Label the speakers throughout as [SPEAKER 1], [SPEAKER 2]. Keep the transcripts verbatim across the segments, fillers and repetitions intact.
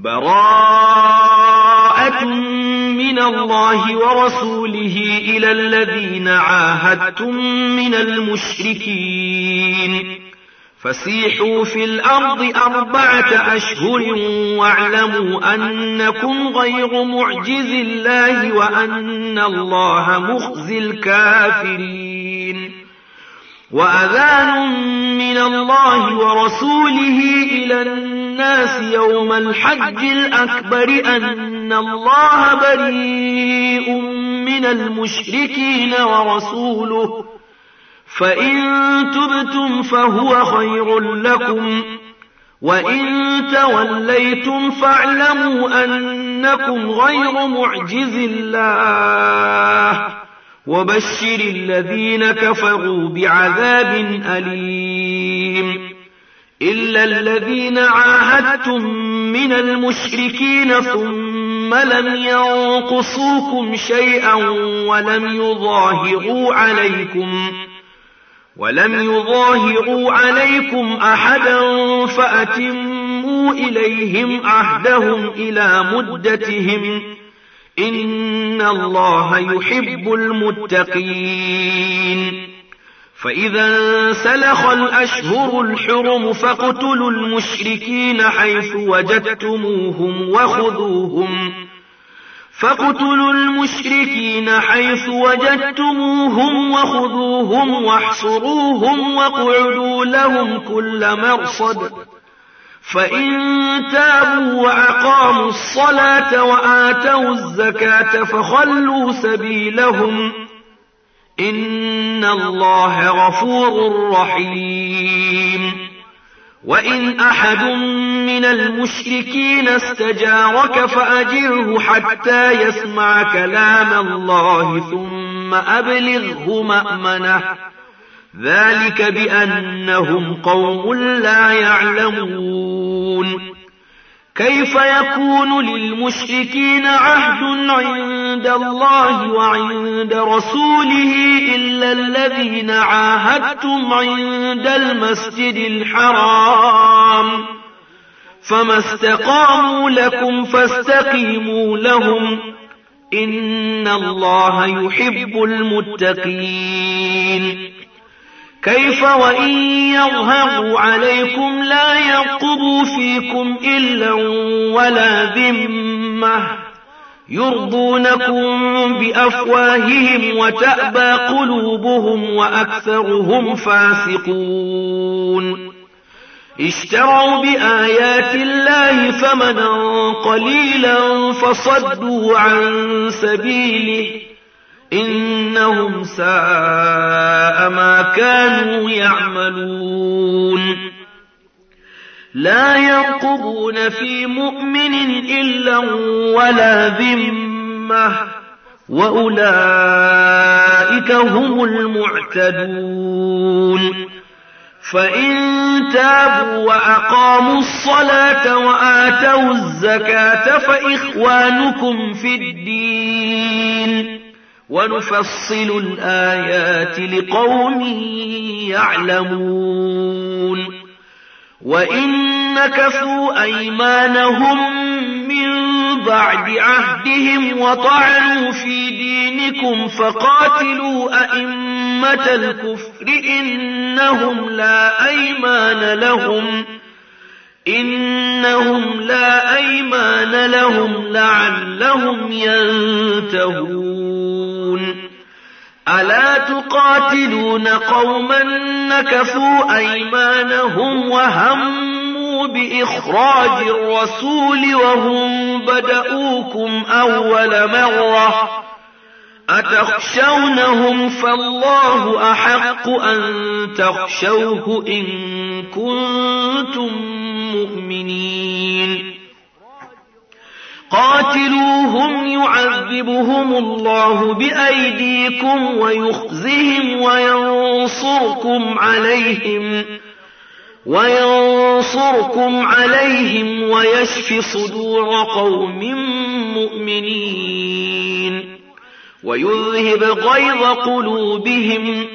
[SPEAKER 1] براءة من الله ورسوله إلى الذين عاهدتم من المشركين فسيحوا في الأرض أربعة أشهر واعلموا أنكم غير معجز الله وأن الله مخزي الكافرين وأذان من الله ورسوله إلى الناس يوم الحج الأكبر أن الله بريء من المشركين ورسوله فإن تبتم فهو خير لكم وإن توليتم فاعلموا أنكم غير معجز الله وبشر الذين كفروا بعذاب أليم إلا الذين عاهدتم من المشركين ثم لم ينقصوكم شيئا ولم يظاهروا عليكم ولم يظاهروا عليكم أحدا فأتموا إليهم عهدهم إلى مدتهم إن الله يحب المتقين فإذا انسلخ الأشهر الحرم فاقتلوا المشركين حيث وجدتموهم وخذوهم فاقتلوا المشركين حيث وجدتموهم وخذوهم واحصروهم واقعدوا لهم كل مرصد فإن تابوا وأقاموا الصلاة وآتوا الزكاة فخلوا سبيلهم إن الله غفور رحيم وإن أحد من المشركين استجارك فأجره حتى يسمع كلام الله ثم أبلغه مأمنه ذلك بأنهم قوم لا يعلمون كيف يكون للمشركين عهد عند الله وعند رسوله إلا الذين عاهدتم عند المسجد الحرام فما استقاموا لكم فاستقيموا لهم إن الله يحب المتقين كيف وإن يظهروا عليكم لا يرقبوا فيكم إلا ولا ذمة يرضونكم بأفواههم وتأبى قلوبهم وأكثرهم فاسقون اشتروا بآيات الله ثمنا قليلا فصدوا عن سبيله إنهم ساء ما كانوا يعملون لا يرقبون في مؤمن إلا ولا ذمة وأولئك هم المعتدون فإن تابوا وأقاموا الصلاة وآتوا الزكاة فإخوانكم في الدين ونفصل الآيات لقوم يعلمون وإن نكثوا أيمانهم من بعد عهدهم وطعنوا في دينكم فقاتلوا أئمة الكفر إنهم لا أيمان لهم إنهم لا أيمان لهم لعلهم ينتهون ألا تقاتلون قوما نكثوا أيمانهم وهموا بإخراج الرسول وهم بدؤوكم أول مرة أتخشونهم فالله أحق أن تخشوه إن كنتم مؤمنين قاتلوهم يعذبهم الله بأيديكم ويخزهم وينصركم عليهم وينصركم عليهم ويشف صدور قوم مؤمنين ويذهب غيظ قلوبهم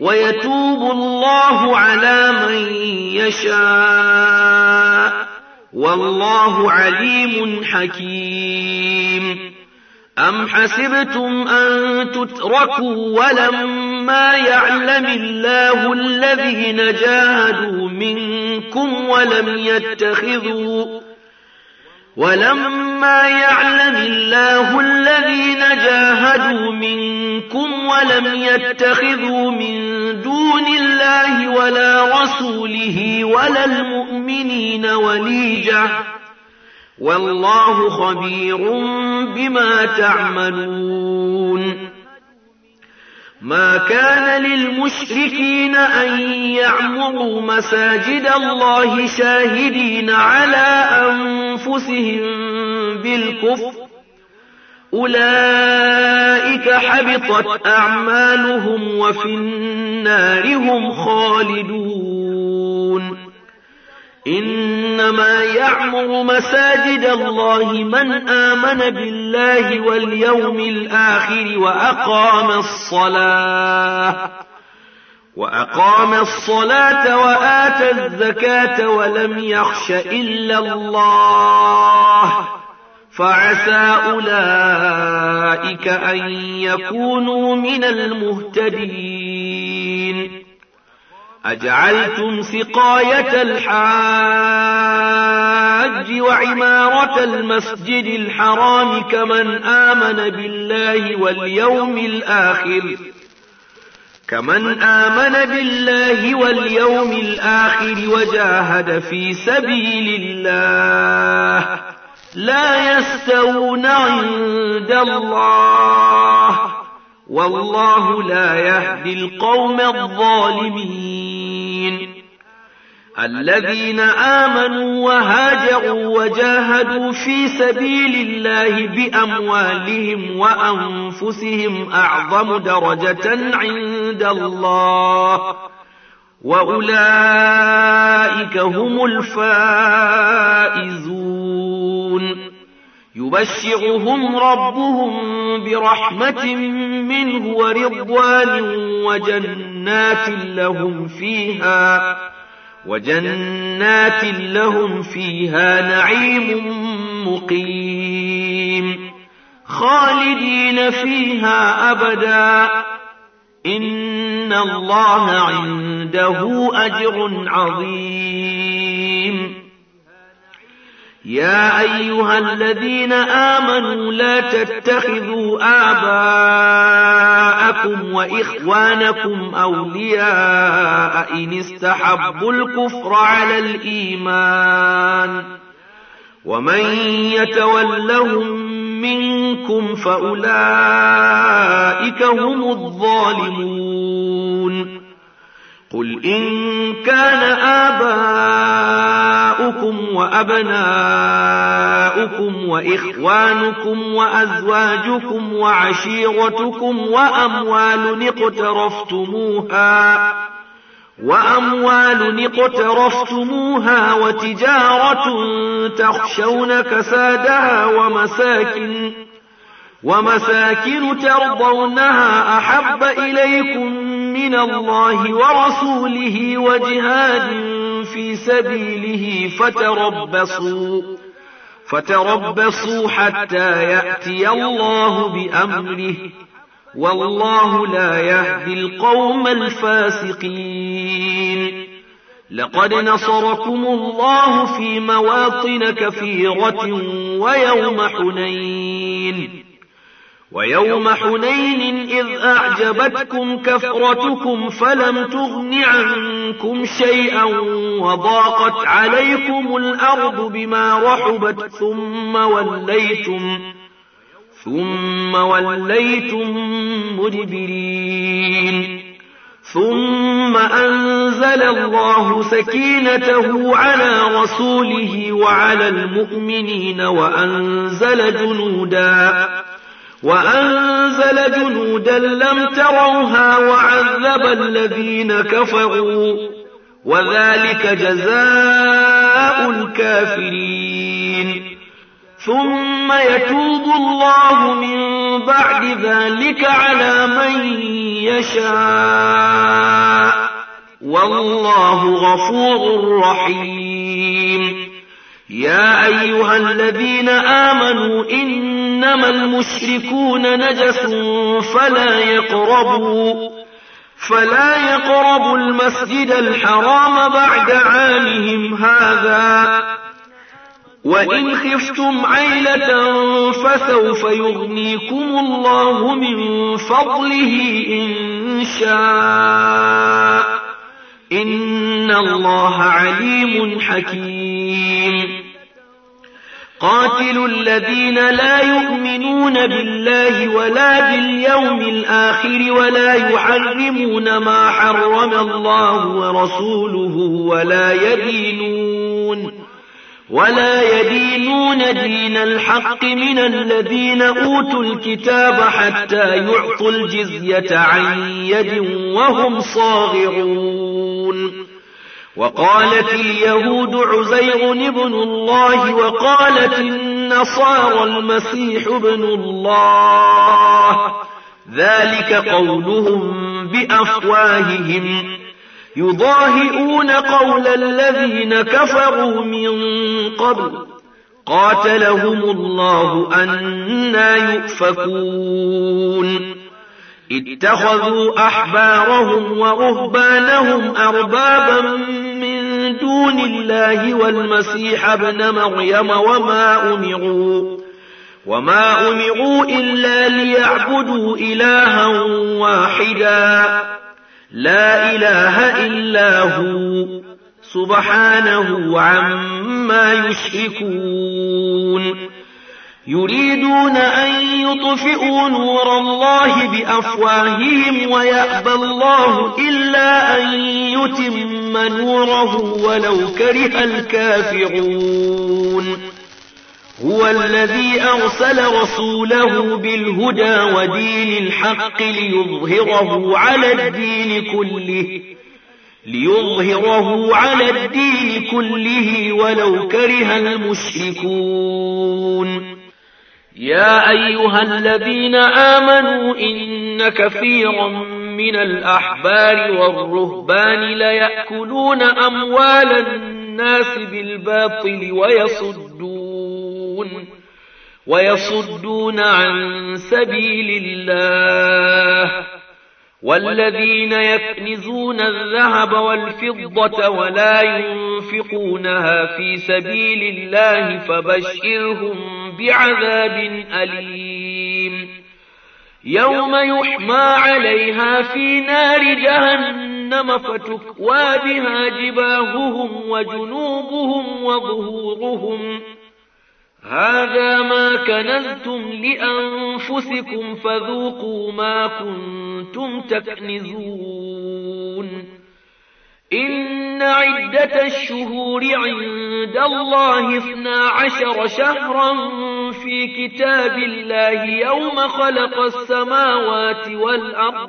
[SPEAKER 1] ويتوب الله على من يشاء والله عليم حكيم. أم حسبتم أن تتركوا ولما يعلم الله الذين جاهدوا منكم ولم يتخذوا ولما يعلم الله الذين جاهدوا منكم ولم يتخذوا من دون الله ولا رسوله ولا المؤمنين وليجة والله خبير بما تعملون. ما كان للمشركين أن يعمروا مساجد الله شاهدين على أنفسهم بالكفر أولئك حبطت أعمالهم وفي النار هم خالدون. إنما يعمر مساجد الله من آمن بالله واليوم الآخر وأقام الصلاة وأقام الصلاة وآتى الزكاة ولم يخش إلا الله فعسى أولئك أن يكونوا من المهتدين. أجعلتم سقاية الحاج وعمارة المسجد الحرام كمن آمن بالله واليوم الآخر كمن آمن بالله واليوم الآخر وجاهد في سبيل الله لا يستوون عند الله والله لا يهدي القوم الظالمين. الذين آمنوا وهاجروا وجاهدوا في سبيل الله بأموالهم وأنفسهم أعظم درجة عند الله وأولئك هم الفائزون. يبشرهم ربهم برحمة منه ورضوان وجنات لهم فيها وجنات لهم فيها نعيم مقيم خالدين فيها أبدا إن الله عنده أجر عظيم. يا أيها الذين آمنوا لا تتخذوا آباءكم وإخوانكم أولياء إن استحبوا الكفر على الإيمان ومن يتولهم منكم فأولئك هم الظالمون. قل إن كان آباؤكم وأبناؤكم وإخوانكم وأزواجكم وعشيرتكم وأموال اقترفتموها وأموال اقترفتموها وتجارة تخشون كسادها ومساكن ومساكن ترضونها أحب إليكم من الله ورسوله وجهاد في سبيله فتربصوا فتربصوا حتى يأتي الله بأمره والله لا يهدي القوم الفاسقين. لقد نصركم الله في مواطن كثيرة ويوم حنين ويوم حنين إذ أعجبتكم كثرتكم فلم تغن عنكم شيئا وضاقت عليكم الأرض بما رحبت ثم وليتم ثم وليتم مدبرين. ثم أنزل الله سكينته على رسوله وعلى المؤمنين وأنزل جنودا وأنزل جنودا لم تروها وعذب الذين كفروا وذلك جزاء الكافرين. ثم يتوب الله من بعد ذلك على من يشاء والله غفور رحيم. يا أيها الذين آمنوا إنما المشركون نجس فلا يقربوا فلا يقربوا المسجد الحرام بعد عامهم هذا وإن خفتم عيلة فسوف يغنيكم الله من فضله إن شاء إن الله عليم حكيم. قاتلوا الذين لا يؤمنون بالله ولا باليوم الآخر ولا يحرمون ما حرم الله ورسوله ولا يدينون ولا يدينون دين الحق من الذين أوتوا الكتاب حتى يعطوا الجزية عن يد وهم صاغرون. وقالت اليهود عزير ابن الله وقالت النصارى المسيح ابن الله ذلك قولهم بأفواههم يضاهئون قول الذين كفروا من قبل قاتلهم الله أنى يؤفكون. اتخذوا أحبارهم ورهبانهم أربابا من دون الله والمسيح ابن مريم وما أمروا وما أمروا إلا ليعبدوا إلها واحدا لا إله إلا هو سبحانه عما يشركون. يريدون أن يطفئوا نور الله بأفواههم ويأبى الله إلا أن يتم نوره ولو كره الكافرون. هو الذي أرسل رسوله بالهدى ودين الحق ليظهره على الدين كله ليظهره على الدين كله ولو كره المشركون. يا أيها الذين آمنوا إن كثيرا من الأحبار والرهبان ليأكلون أموال الناس بالباطل ويصدون ويصدون عن سبيل الله والذين يكنزون الذهب والفضة ولا ينفقونها في سبيل الله فبشرهم بعذاب أليم. يوم يحمى عليها في نار جهنم فتكوى بها جباههم وجنوبهم وظهورهم هذا ما كنزتم لأنفسكم فذوقوا ما كنتم تكنزون. إن عدة الشهور عند الله اثنا عشر شهرا في كتاب الله يوم خلق السماوات والأرض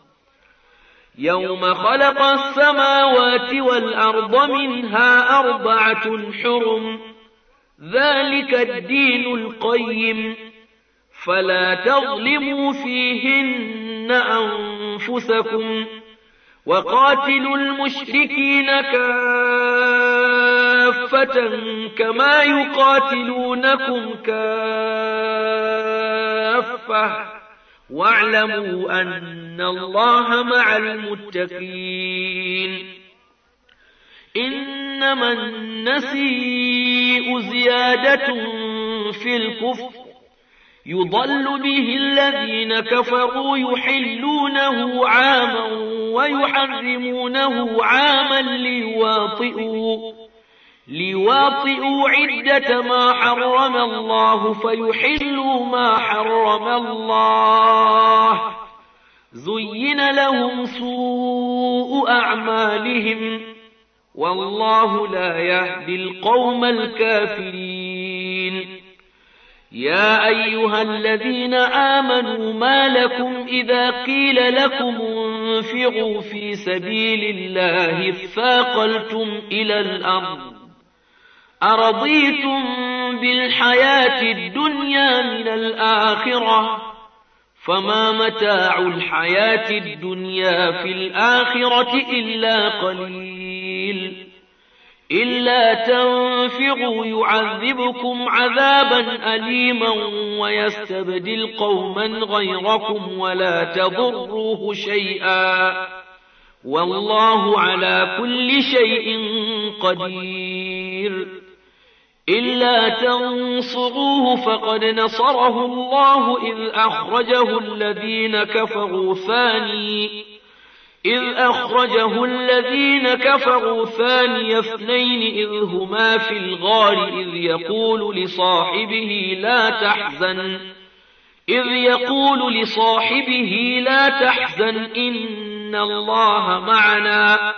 [SPEAKER 1] يوم خلق السماوات والأرض منها أربعة حرم ذلك الدين القيم فلا تظلموا فيهن أنفسكم وقاتلوا المشركين كافة كما يقاتلونكم كافة واعلموا أن الله مع المتقين. إنما النسيء زيادة في الكفر يضل به الذين كفروا يحلونه عاما ويحرمونه عاما ليواطئوا ليواطئوا عدة ما حرم الله فيحلوا ما حرم الله زين لهم سوء أعمالهم والله لا يهدي القوم الكافرين. يا أيها الذين آمنوا ما لكم إذا قيل لكم انفروا في سبيل الله اثاقلتم إلى الأرض أرضيتم بالحياة الدنيا من الآخرة فما متاع الحياة الدنيا في الآخرة إلا قليل. إلا تنفروا يعذبكم عذابا أليما ويستبدل قوما غيركم ولا تضروه شيئا والله على كل شيء قدير. إلا تنصروه فقد نصره الله إذ أخرجه الذين كفروا ثاني إذ أخرجه الذين كفروا ثاني اثنين إذ هما في الغار إذ يقول لصاحبه لا تحزن إذ يقول لصاحبه لا تحزن إن الله معنا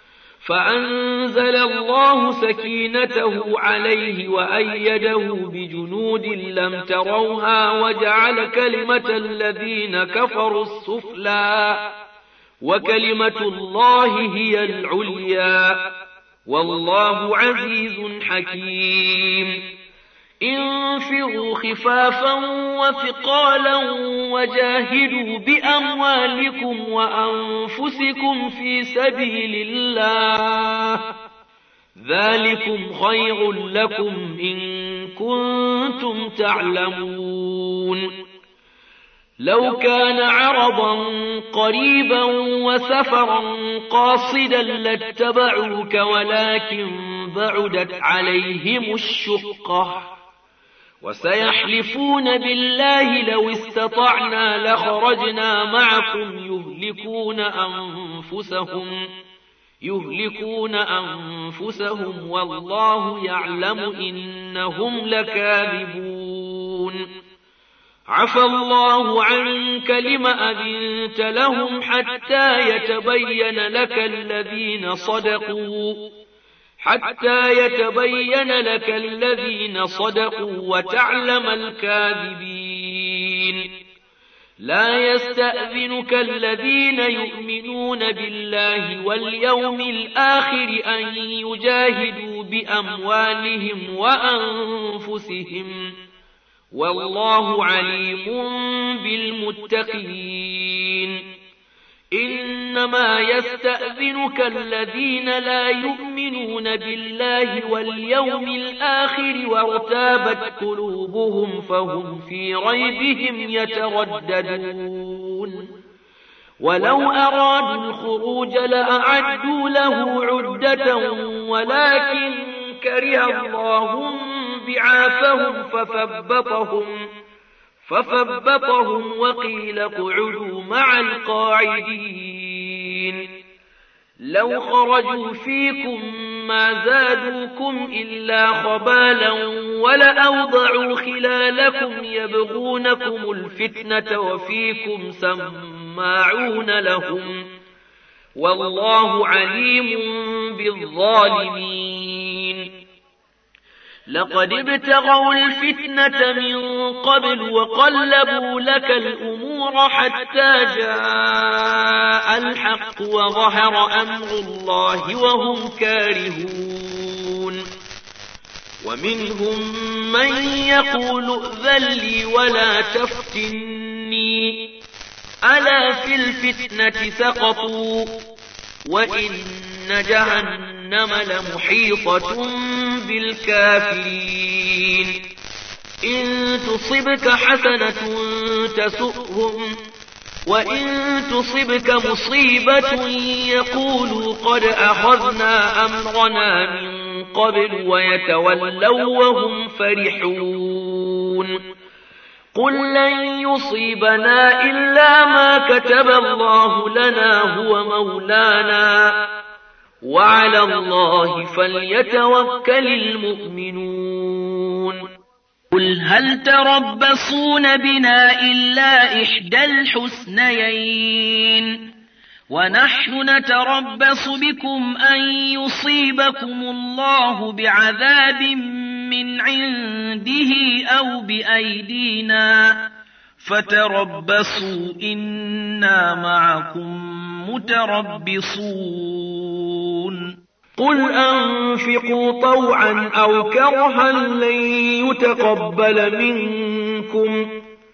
[SPEAKER 1] فأنزل الله سكينته عليه وأيده بجنود لم تروها وجعل كلمة الذين كفروا السفلى وكلمة الله هي العليا والله عزيز حكيم. انفروا خفافا وثقالا وجاهدوا بأموالكم وأنفسكم في سبيل الله ذلكم خير لكم إن كنتم تعلمون. لو كان عرضا قريبا وسفرا قاصدا لاتبعوك ولكن بعدت عليهم الشقة وسيحلفون بالله لو استطعنا لخرجنا معكم يهلكون أنفسهم يهلكون أنفسهم والله يعلم إنهم لكاذبون. عفى الله عنك لم أذنت لهم حتى يتبين لك الذين صدقوا حتى يتبين لك الذين صدقوا وتعلم الكاذبين. لا يستأذنك الذين يؤمنون بالله واليوم الآخر أن يجاهدوا بأموالهم وأنفسهم والله عليم بالمتقين. إنما يستأذنك الذين لا يؤمنون بالله واليوم الآخر وارتابت قلوبهم فهم في ريبهم يترددون. ولو أرادوا الخروج لأعدوا له عدة ولكن كره الله بعاثهم فثبطهم فثبطهم وقيل اقعدوا مع القاعدين. لو خرجوا فيكم ما زادوكم إلا خبالا ولأوضعوا خلالكم يبغونكم الفتنة وفيكم سماعون لهم والله عليم بالظالمين. لقد ابتغوا الفتنة من قبل وقلبوا لك الأمور حتى جاء الحق وظهر أمر الله وهم كارهون. ومنهم من يقول ائذن لي ولا تفتني ألا في الفتنة سقطوا وإن جهنم لمحيطة بالكافرين. إن تصبك حسنة تسؤهم وإن تصبك مصيبة يقولوا قد أخذنا أمرنا من قبل ويتولوا وهم فرحون. قل لن يصيبنا إلا ما كتب الله لنا هو مولانا وعلى الله فليتوكل المؤمنون. قل هل تربصون بنا إلا إحدى الحسنيين ونحن نتربص بكم أن يصيبكم الله بعذاب من عنده أو بأيدينا فتربصوا إنا معكم متربصون. قل أنفقوا طوعا أو كرها لن يتقبل منكم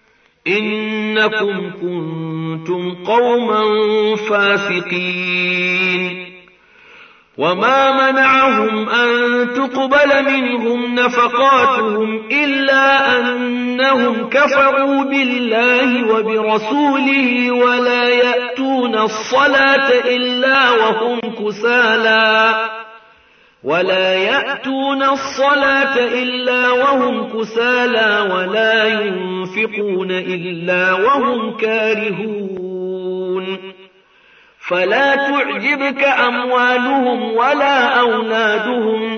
[SPEAKER 1] إنكم كنتم قوما فاسقين. وما منعهم أن تقبل منهم نفقاتهم إلا أنهم كفروا بالله وبرسوله ولا يأتون الصلاة إلا وهم كسالى ولا يأتون الصلاة إلا وهم كسالى ولا ينفقون إلا وهم كارهون فلا تعجبك أموالهم ولا أولادهم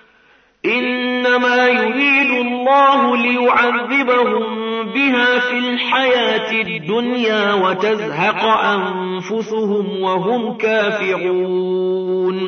[SPEAKER 1] إنما يريد الله ليعذبهم بها في الحياة الدنيا وتزهق أنفسهم وهم كافرون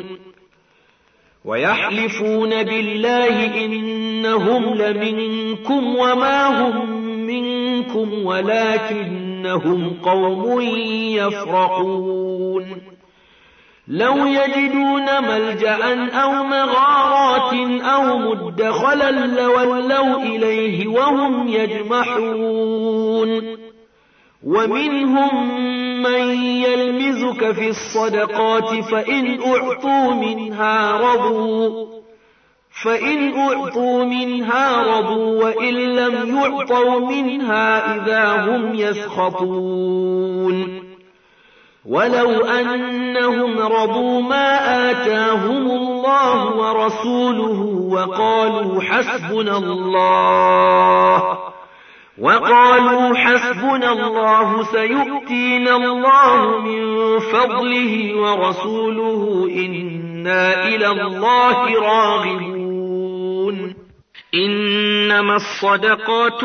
[SPEAKER 1] ويحلفون بالله إنهم لمنكم وما هم منكم ولكنهم قوم يفرقون لو يجدون ملجأ أو مغارات أو مدخلا لولوا إليه وهم يجمحون ومنهم من يلمزك في الصدقات فإن أعطوا منها رضوا فإن أعطوا منها رضوا وإن لم يعطوا منها إذا هم يسخطون ولو أنهم رضوا ما آتاهم الله ورسوله وقالوا حسبنا الله وقالوا حسبنا الله سيؤتينا الله من فضله ورسوله إنا إلى الله راغبون إنما الصدقات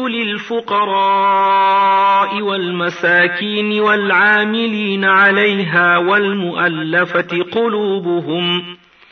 [SPEAKER 1] للفقراء والمساكين والعاملين عليها والمؤلفة قلوبهم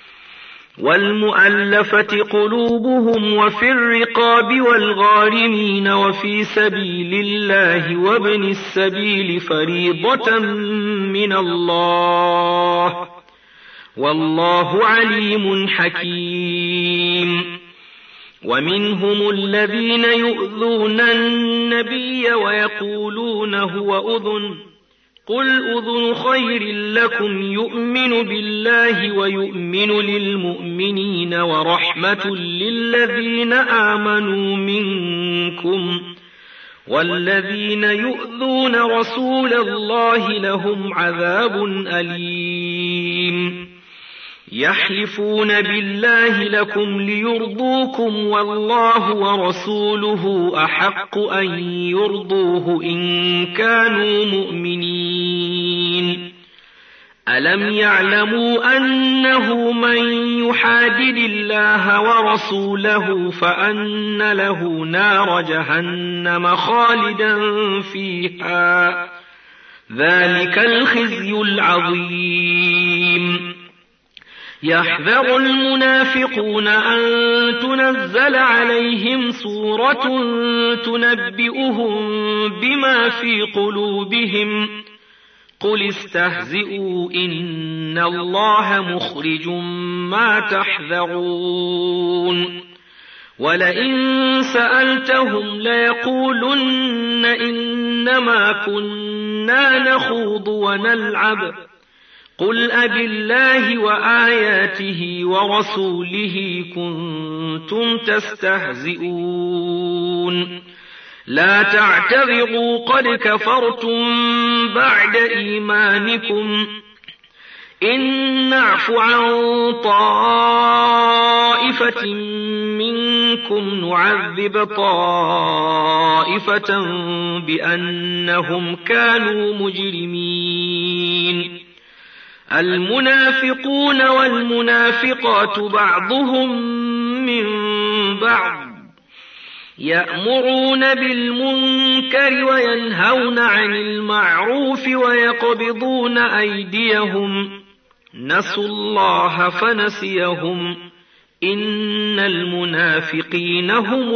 [SPEAKER 1] والمؤلفة قلوبهم وفي الرقاب والغارمين وفي سبيل الله وابن السبيل فريضة من الله والله عليم حكيم ومنهم الذين يؤذون النبي ويقولون هو أذن قل أذن خير لكم يؤمن بالله ويؤمن للمؤمنين ورحمة للذين آمنوا منكم والذين يؤذون رسول الله لهم عذاب أليم يحلفون بالله لكم ليرضوكم والله ورسوله أحق أن يرضوه إن كانوا مؤمنين ألم يعلموا أنه من يحادد الله ورسوله فأن له نار جهنم خالدا فيها ذلك الخزي العظيم يحذر المنافقون أن تنزل عليهم سورة تنبئهم بما في قلوبهم قل استهزئوا إن الله مخرج ما تحذرون ولئن سألتهم ليقولن إنما كنا نخوض ونلعب قل أبالله وآياته ورسوله كنتم تستهزئون لا تعتذروا قد كفرتم بعد إيمانكم إن نعف عن طائفة منكم نعذب طائفة بأنهم كانوا مجرمين المنافقون والمنافقات بعضهم من بعض يأمرون بالمنكر وينهون عن المعروف ويقبضون أيديهم نسوا الله فنسيهم إن المنافقين هم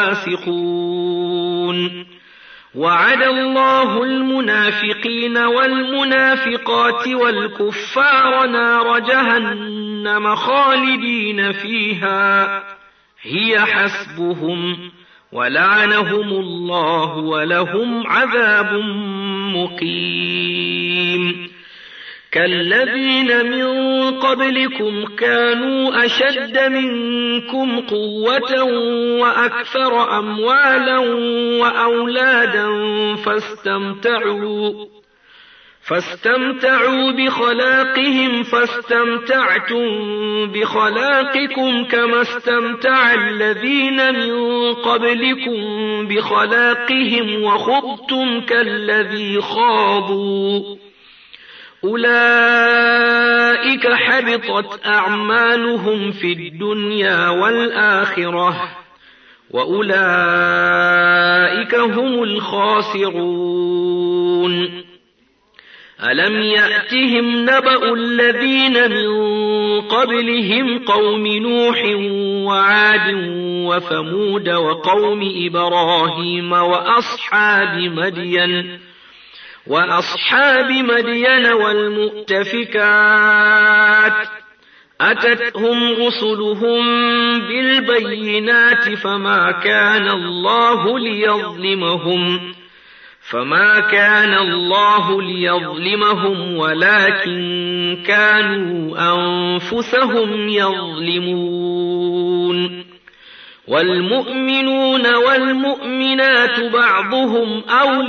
[SPEAKER 1] الفاسقون وعد الله المنافقين والمنافقات والكفار نار جهنم خالدين فيها هي حسبهم ولعنهم الله ولهم عذاب مقيم كالذين من قبلكم كانوا أشد منكم قوة وأكثر أموالا وأولادا فاستمتعوا فاستمتعوا بخلاقهم فاستمتعتم بخلاقكم كما استمتع الذين من قبلكم بخلاقهم وخضتم كالذي خاضوا أولئك حبطت أعمالهم في الدنيا والآخرة وأولئك هم الخاسرون ألم يأتهم نبأ الذين من قبلهم قوم نوح وعاد وثمود وقوم إبراهيم وأصحاب مدين وأصحاب مدين والمؤتفكات أتتهم رسلهم بالبينات فما كان الله ليظلمهم فما كان الله ليظلمهم ولكن كانوا أنفسهم يظلمون والمؤمنون والمؤمنات بعضهم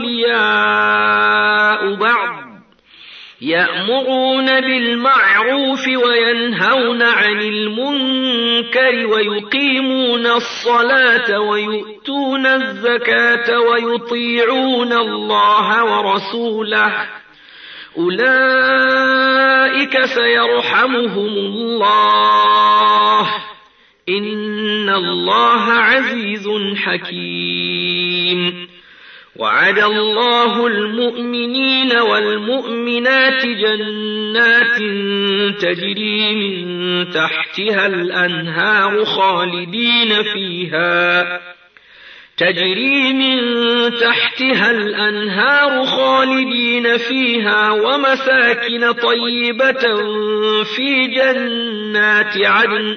[SPEAKER 1] أولياء بعض يأمرون بالمعروف وينهون عن المنكر ويقيمون الصلاة ويؤتون الزكاة ويطيعون الله ورسوله أولئك سيرحمهم الله إن الله عزيز حكيم وعد الله المؤمنين والمؤمنات جنات تجري من تحتها الأنهار خالدين فيها تجري من تحتها الأنهار خالدين فيها ومساكن طيبة في جنات عدن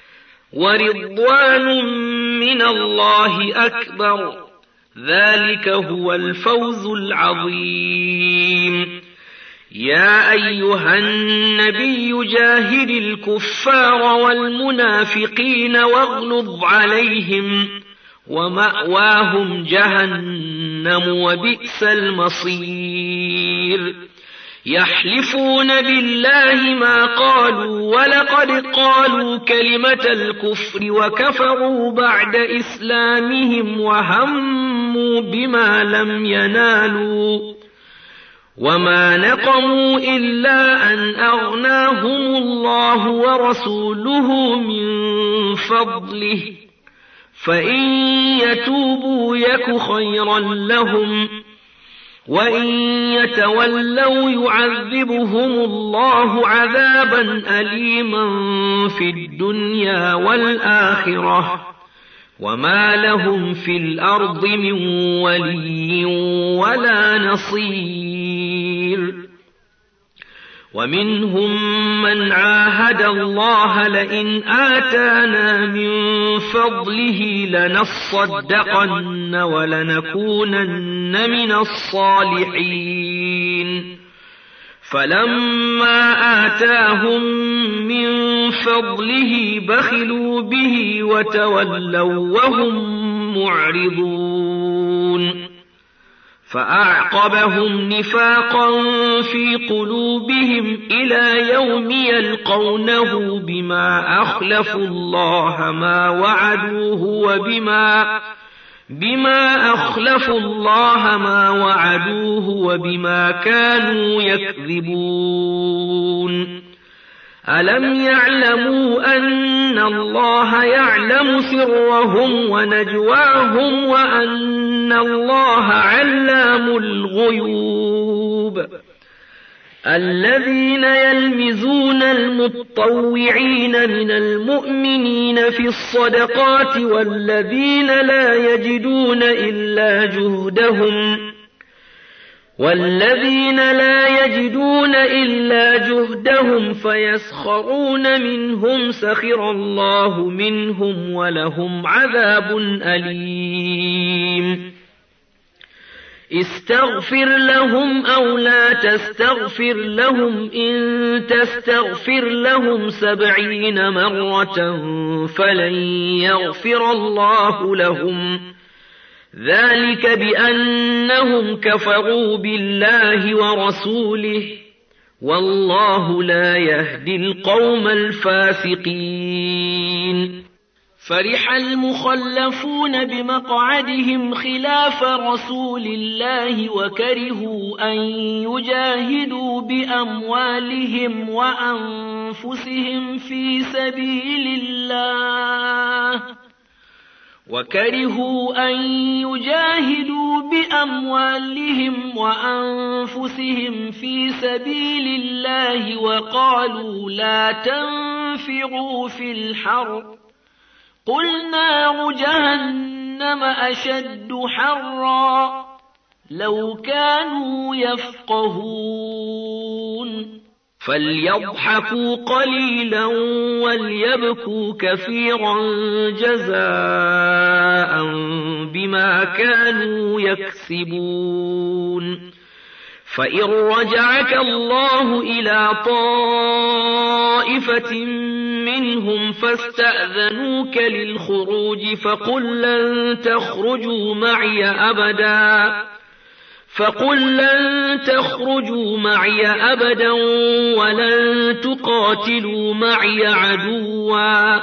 [SPEAKER 1] ورضوان من الله أكبر ذلك هو الفوز العظيم يا أيها النبي جاهد الكفار والمنافقين واغلظ عليهم ومأواهم جهنم وبئس المصير يحلفون بالله ما قالوا ولقد قالوا كلمة الكفر وكفروا بعد إسلامهم وهموا بما لم ينالوا وما نقموا إلا أن أغناهم الله ورسوله من فضله فإن يتوبوا يك خيرا لهم وإن يتولوا يعذبهم الله عذابا أليما في الدنيا والآخرة وما لهم في الأرض من ولي ولا نصير ومنهم من عاهد الله لئن آتانا من فضله لنصدقن ولنكونن من الصالحين فلما آتاهم من فضله بخلوا به وتولوا وهم معرضون فأعقبهم نفاقا في قلوبهم إلى يوم يلقونه بما أخلفوا الله ما وعدوه وبما بما أخلفوا الله ما وعدوه وبما كانوا يكذبون ألم يعلموا أن الله يعلم سرهم ونجواهم وأن الله علام الغيوب الذين يلمزون المتطوعين من المؤمنين في الصدقات والذين لا يجدون إلا جهدهم والذين لا يجدون إلا جهدهم فيسخرون منهم سخر الله منهم ولهم عذاب أليم استغفر لهم أو لا تستغفر لهم إن تستغفر لهم سبعين مرة فلن يغفر الله لهم ذلك بأنهم كفروا بالله ورسوله والله لا يهدي القوم الفاسقين. فرح المخلفون بمقعدهم خلاف رسول الله وكرهوا أن يجاهدوا بأموالهم وأنفسهم في سبيل الله وكرهوا أن يجاهدوا بأموالهم وأنفسهم في سبيل الله وقالوا لا تنفروا في الحر قل نار جهنم أشد حرا لو كانوا يفقهون. فليضحكوا قليلا وليبكوا كثيرا جزاء بما كانوا يكسبون. فإن رجعك الله إلى طائفة منهم فاستأذنوك للخروج فقل لن تخرجوا معي أبدا فقل لن تخرجوا معي أبدا ولن تقاتلوا معي عدوا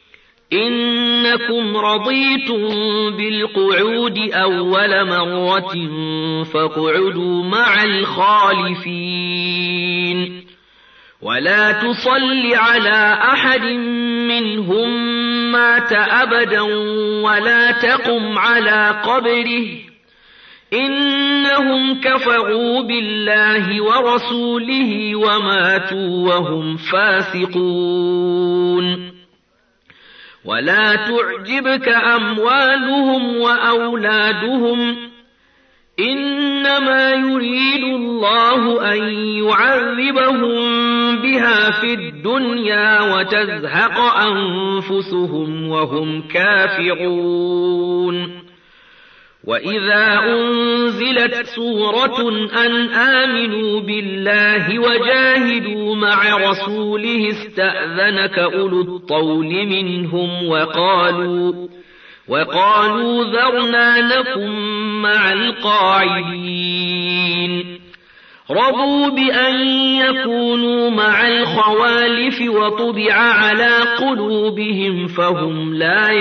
[SPEAKER 1] إنكم رضيتم بالقعود أول مرة فاقعدوا مع الخالفين ولا تصل على أحد منهم مات أبدا ولا تقم على قبره إنهم كفروا بالله ورسوله وماتوا وهم فاسقون. ولا تعجبك أموالهم وأولادهم إنما يريد الله أن يعذبهم بها في الدنيا وتزهق أنفسهم وهم كافرون. وإذا أنزلت سورة أن آمنوا بالله وجاهدوا مع رسوله استأذنك أولو الطول منهم وقالوا وقالوا ذرنا لكم مع القاعدين. رضوا بأن يكونوا مع الخوالف وطبع على قلوبهم فهم لا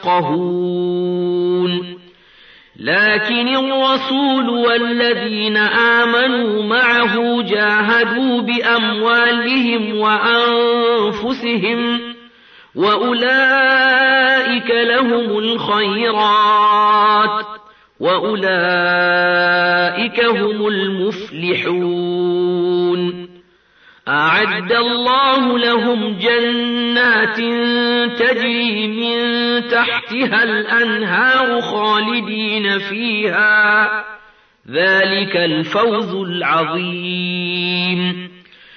[SPEAKER 1] يفقهون. لكن الرسول والذين آمنوا معه جاهدوا بأموالهم وأنفسهم وأولئك لهم الخيرات وأولئك هم المفلحون. أعد الله لهم جنات تجري من تحتها الأنهار خالدين فيها ذلك الفوز العظيم.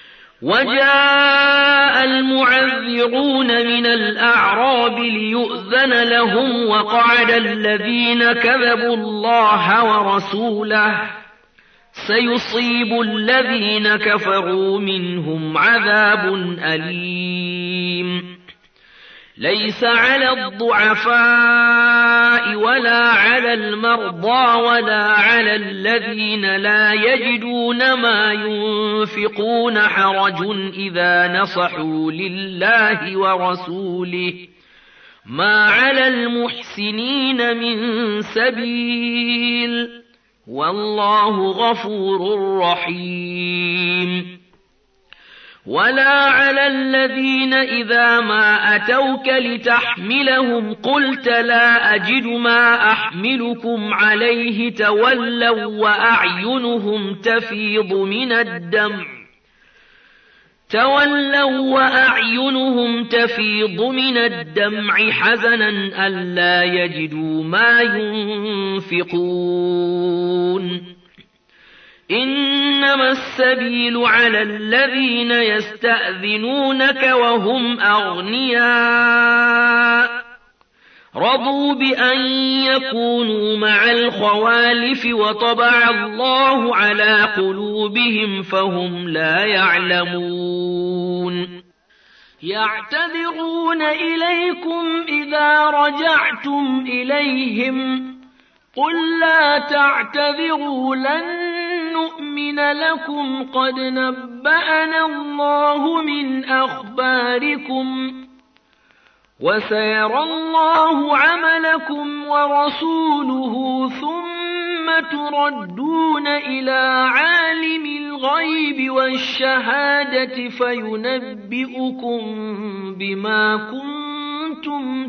[SPEAKER 1] وجاء المعذرون من الأعراب ليؤذن لهم وقعد الذين كذبوا الله ورسوله سيصيب الذين كفروا منهم عذاب أليم. ليس على الضعفاء ولا على المرضى ولا على الذين لا يجدون ما ينفقون حرج إذا نصحوا لله ورسوله ما على المحسنين من سبيل والله غفور رحيم. ولا على الذين إذا ما أتوك لتحملهم قلت لا أجد ما أحملكم عليه تولوا وأعينهم تفيض من الدمع تولوا وأعينهم تفيض من الدمع حزنا ألا يجدوا ما ينفقون. إنما السبيل على الذين يستأذنونك وهم أغنياء رضوا بأن يكونوا مع الخوالف وطبع الله على قلوبهم فهم لا يعلمون يعتذرون إليكم إذا رجعتم إليهم قل لا تعتذروا لن نؤمن لكم قد نبأنا الله من أخباركم وسيرى الله عملكم ورسوله ثم تردون إلى عالم الغيب والشهادة فينبئكم بما كنتم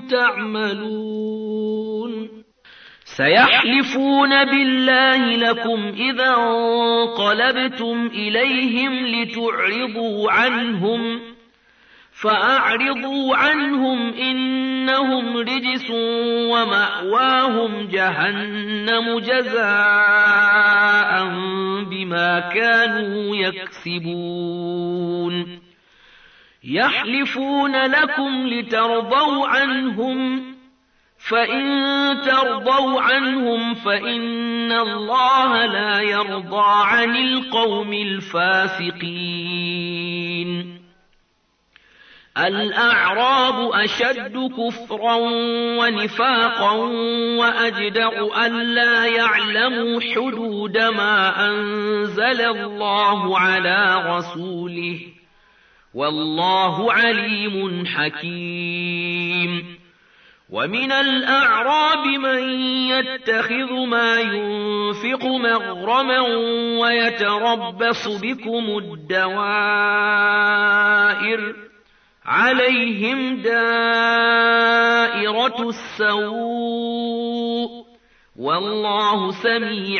[SPEAKER 1] تعملون سيحلفون بالله لكم إذا انقلبتم إليهم لتعرضوا عنهم فأعرضوا عنهم إنهم رجس ومأواهم جهنم جزاء بما كانوا يكسبون يحلفون لكم لترضوا عنهم فإن ترضوا عنهم فإن الله لا يرضى عن القوم الفاسقين الأعراب أشد كفرا ونفاقا وأجدر ألا يعلموا حدود ما أنزل الله على رسوله والله عليم حكيم ومن الأعراب من يتخذ ما ينفق مغرما ويتربص بكم الدوائر عليهم دائرة السوء والله سميع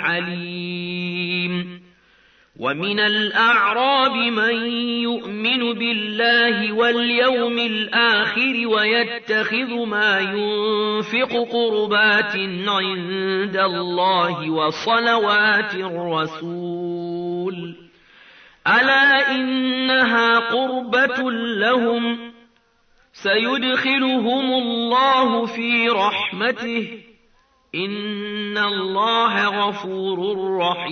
[SPEAKER 1] عليم ومن الأعراب من يؤمن بالله واليوم الآخر ويتخذ ما ينفق قربات عند الله وصلوات الرسول ألا إنها قربة لهم سيدخلهم الله في رحمته إن الله غفور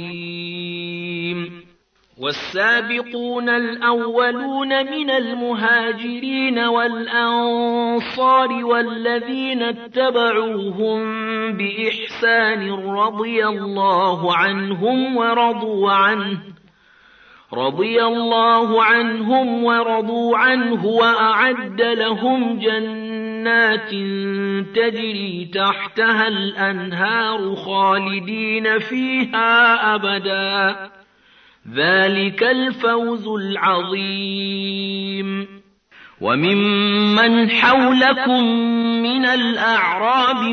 [SPEAKER 1] رحيم والسابقون الأولون من المهاجرين والأنصار والذين اتبعوهم بإحسان رضي الله عنهم ورضوا عنه رضي الله عنهم ورضوا عنه وأعد لهم جنات تجري تحتها الأنهار خالدين فيها أبدا ذلك الفوز العظيم وممن حولكم من الأعراب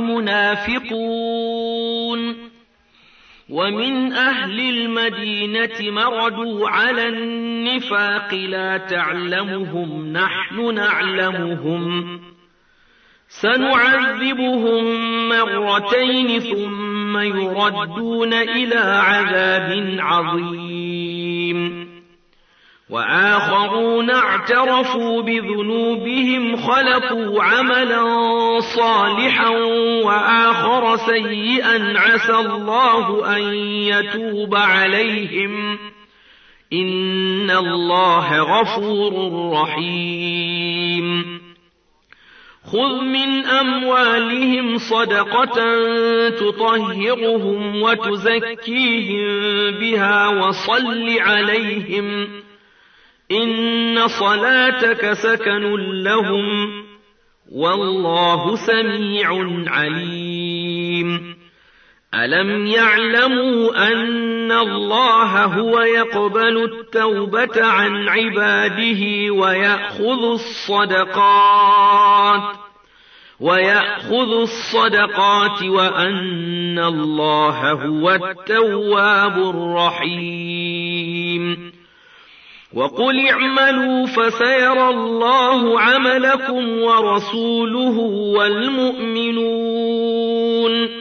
[SPEAKER 1] منافقون ومن أهل المدينة مردوا على النفاق لا تعلمهم نحن نعلمهم سنعذبهم مرتين ثم يردون إلى عذاب عظيم وآخرون اعترفوا بذنوبهم خلقوا عملا صالحا وآخر سيئا عسى الله أن يتوب عليهم إن الله غفور رحيم خذ من أموالهم صدقة تطهرهم وتزكيهم بها وصل عليهم إن صلاتك سكن لهم والله سميع عليم ألم يعلموا أن الله هو يقبل التوبة عن عباده ويأخذ الصدقات ويأخذ الصدقات وأن الله هو التواب الرحيم وقل اعملوا فسيرى الله عملكم ورسوله والمؤمنون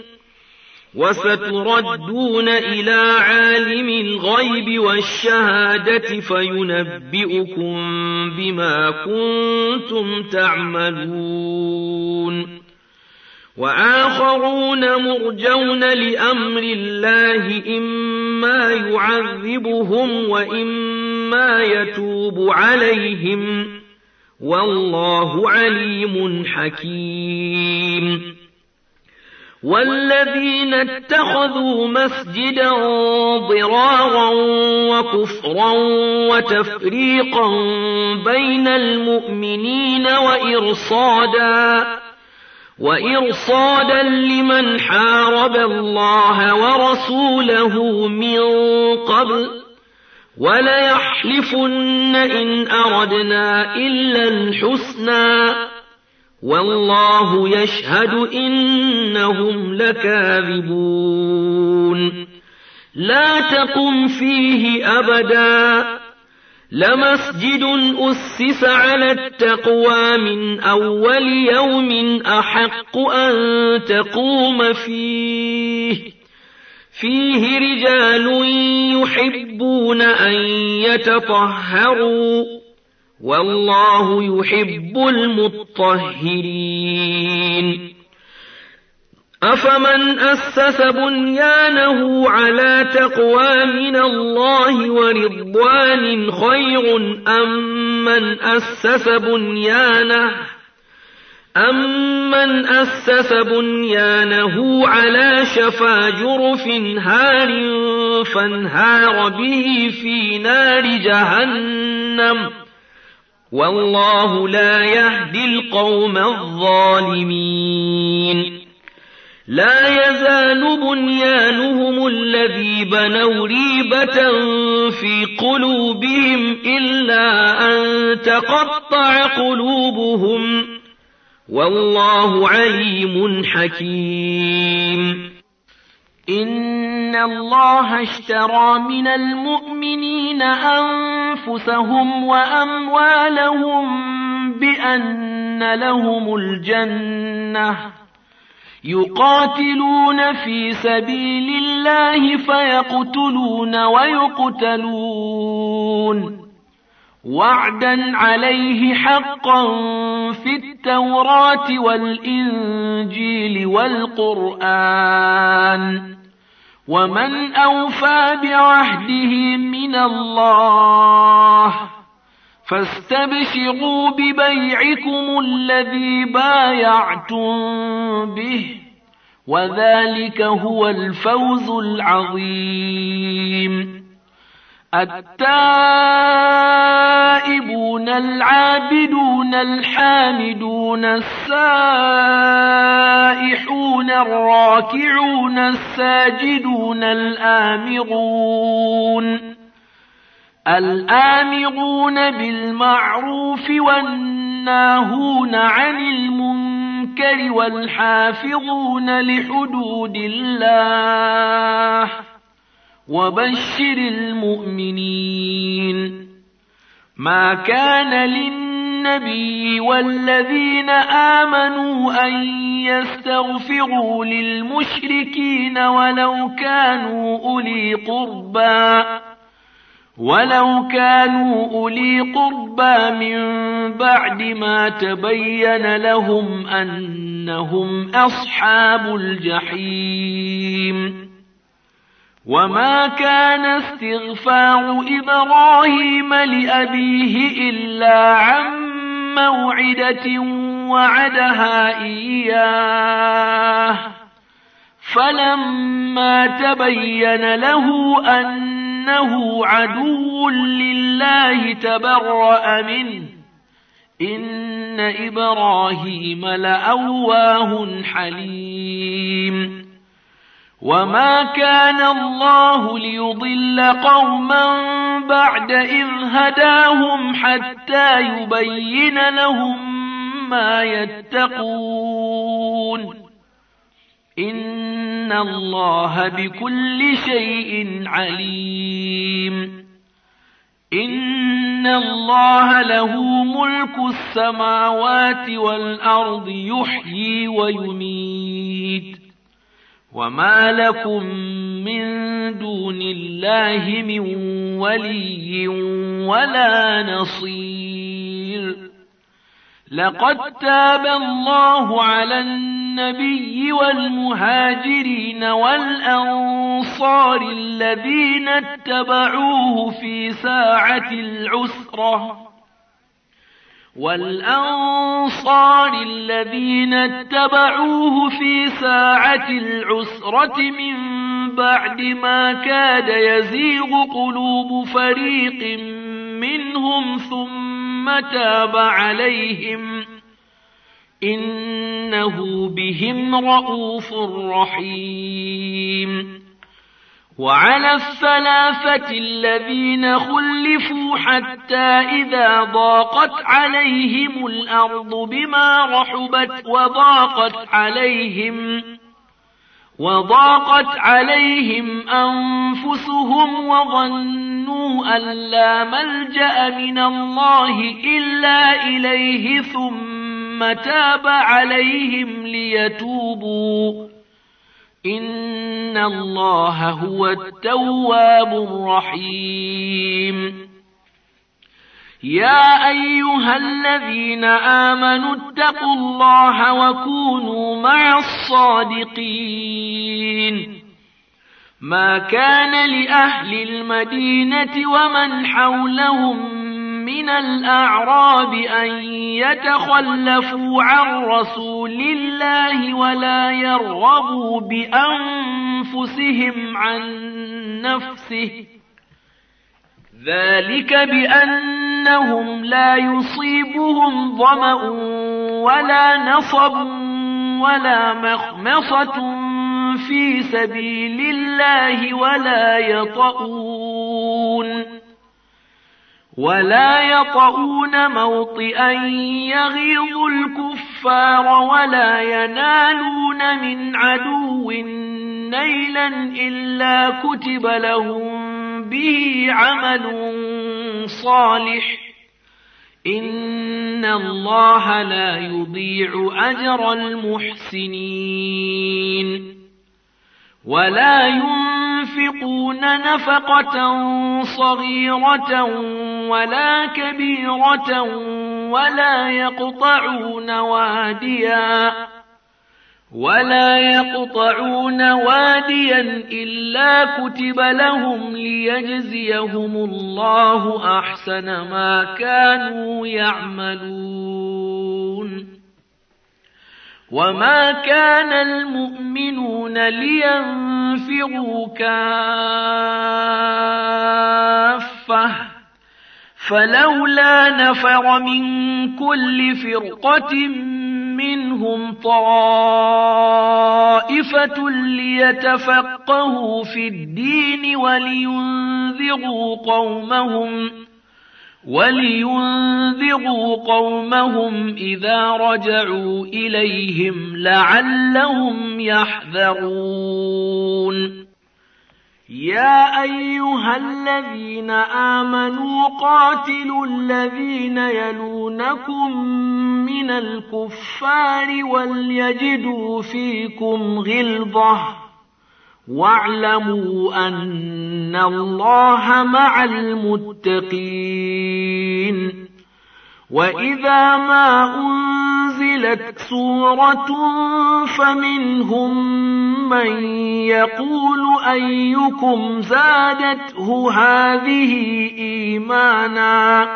[SPEAKER 1] وستردون إلى عالم الغيب والشهادة فينبئكم بما كنتم تعملون وآخرون مرجون لأمر الله إما يعذبهم وإما يتوب عليهم والله عليم حكيم والذين اتخذوا مسجدا ضرارا وكفرا وتفريقا بين المؤمنين وإرصادا وإرصادا لمن حارب الله ورسوله من قبل وليحلفن إن أردنا إلا الحسنى والله يشهد إنهم لكاذبون لا تقم فيه أبدا لمسجد أسس على التقوى من أول يوم أحق أن تقوم فيه فيه رجال يحبون أن يتطهروا والله يحب المطهرين أفمن أسس بنيانه على تقوى من الله ورضوان خير أم من أسس بنيانه أمن أسس بنيانه على شفا جرف هار فانهار به في نار جهنم والله لا يهدي القوم الظالمين لا يزال بنيانهم الذي بنوا ريبة في قلوبهم إلا أن تقطع قلوبهم والله عليم حكيم إن الله اشترى من المؤمنين أنفسهم وأموالهم بأن لهم الجنة يقاتلون في سبيل الله فيقتلون ويقتلون وعدا عليه حقا في التوراة والإنجيل والقرآن ومن أوفى بعهده من الله فاستبشروا ببيعكم الذي بايعتم به وذلك هو الفوز العظيم التائبون العابدون الحامدون السائحون الراكعون الساجدون الآمرون الآمرون بالمعروف والناهون عن المنكر والحافظون لحدود الله وبشر المؤمنين ما كان للنبي والذين آمنوا أن يستغفروا للمشركين ولو كانوا أولي قربى ولو كانوا أولي قربى من بعد ما تبين لهم أنهم أصحاب الجحيم وما كان استغفار إبراهيم لأبيه إلا عن موعدة وعدها إياه فلما تبين له أنه عدو لله تبرأ منه إن إبراهيم لأواه حليم وما كان الله ليضل قوما بعد إذ هداهم حتى يبين لهم ما يتقون إن الله بكل شيء عليم إن الله له ملك السماوات والأرض يحيي ويميت وما لكم من دون الله من ولي ولا نصير لقد تاب الله على النبي النبي والمهاجرين والأنصار الذين اتبعوه في ساعة العسرة والأنصار الذين اتبعوه في ساعة العسرة من بعد ما كاد يزيغ قلوب فريق منهم ثم تاب عليهم إنه بهم رءوف رحيم. وعلى الثلاثة الذين خلفوا حتى إذا ضاقت عليهم الأرض بما رحبت وضاقت عليهم وضاقت عليهم أنفسهم وظنوا أن لا ملجأ من الله إلا إليه ثم تاب عليهم ليتوبوا إن الله هو التواب الرحيم. يا أيها الذين آمنوا اتقوا الله وكونوا مع الصادقين. ما كان لأهل المدينة ومن حولهم من الأعراب أن يتخلفوا عن رسول الله ولا يرغبوا بأنفسهم عن نفسه ذلك بأنهم لا يصيبهم ظمأ ولا نصب ولا مخمصة في سبيل الله ولا يطؤون ولا يطؤون موطئا يغيظ الكفار ولا ينالون من عدو نيلا إلا كتب لهم به عمل صالح إن الله لا يضيع أجر المحسنين. ولا ينفقون نفقة صغيرة ولا كبيرة ولا يقطعون واديا ولا يقطعون واديا إلا كتب لهم ليجزيهم الله أحسن ما كانوا يعملون. وما كان المؤمنون لينفروا كافة فلولا نفر من كل فرقة منهم طائفة ليتفقهوا في الدين ولينذروا قومهم ولينذروا قومهم إذا رجعوا إليهم لعلهم يحذرون. يا أيها الذين آمنوا قاتلوا الذين يلونكم من الكفار وليجدوا فيكم غلظة واعلموا أن الله مع المتقين. وإذا ما أنزلت سورة فمنهم من يقول أيكم زادته هذه إيمانا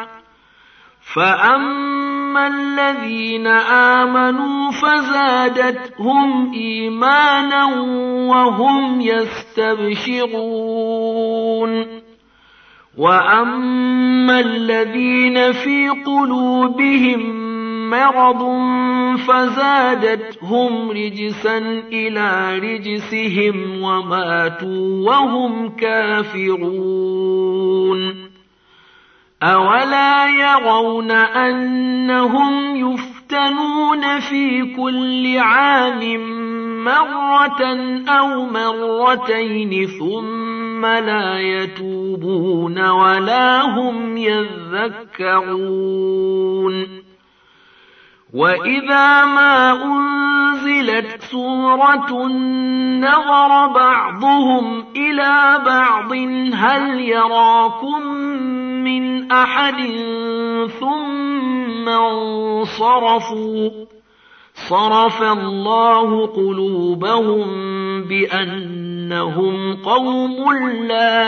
[SPEAKER 1] فأما الذين آمنوا فزادتهم إيمانا وهم يستبشرون. وأما الذين في قلوبهم مرض فزادتهم رجسا إلى رجسهم وماتوا وهم كافرون. أولا يرون أنهم يفتنون في كل عام مرة أو مرتين ثم لا يتوبون ولا هم يذكرون. وإذا ما أنزلت سورة نظر بعضهم إلى بعض هل يراكم من أحد ثم انصرفوا صرف الله قلوبهم بأنهم قوم لا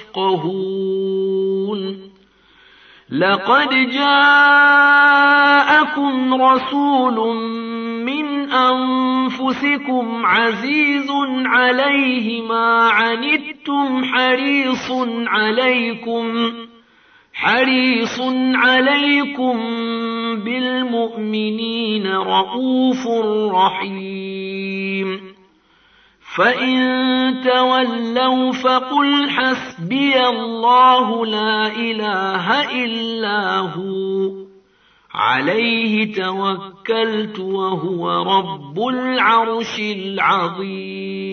[SPEAKER 1] يفقهون لقد جاءكم رسول من أنفسكم عزيز عليه ما عنتم حريص عليكم حريص عليكم بالمؤمنين رؤوف رحيم فإن تولوا فقل حسبي الله لا إله إلا هو عليه توكلت وهو رب العرش العظيم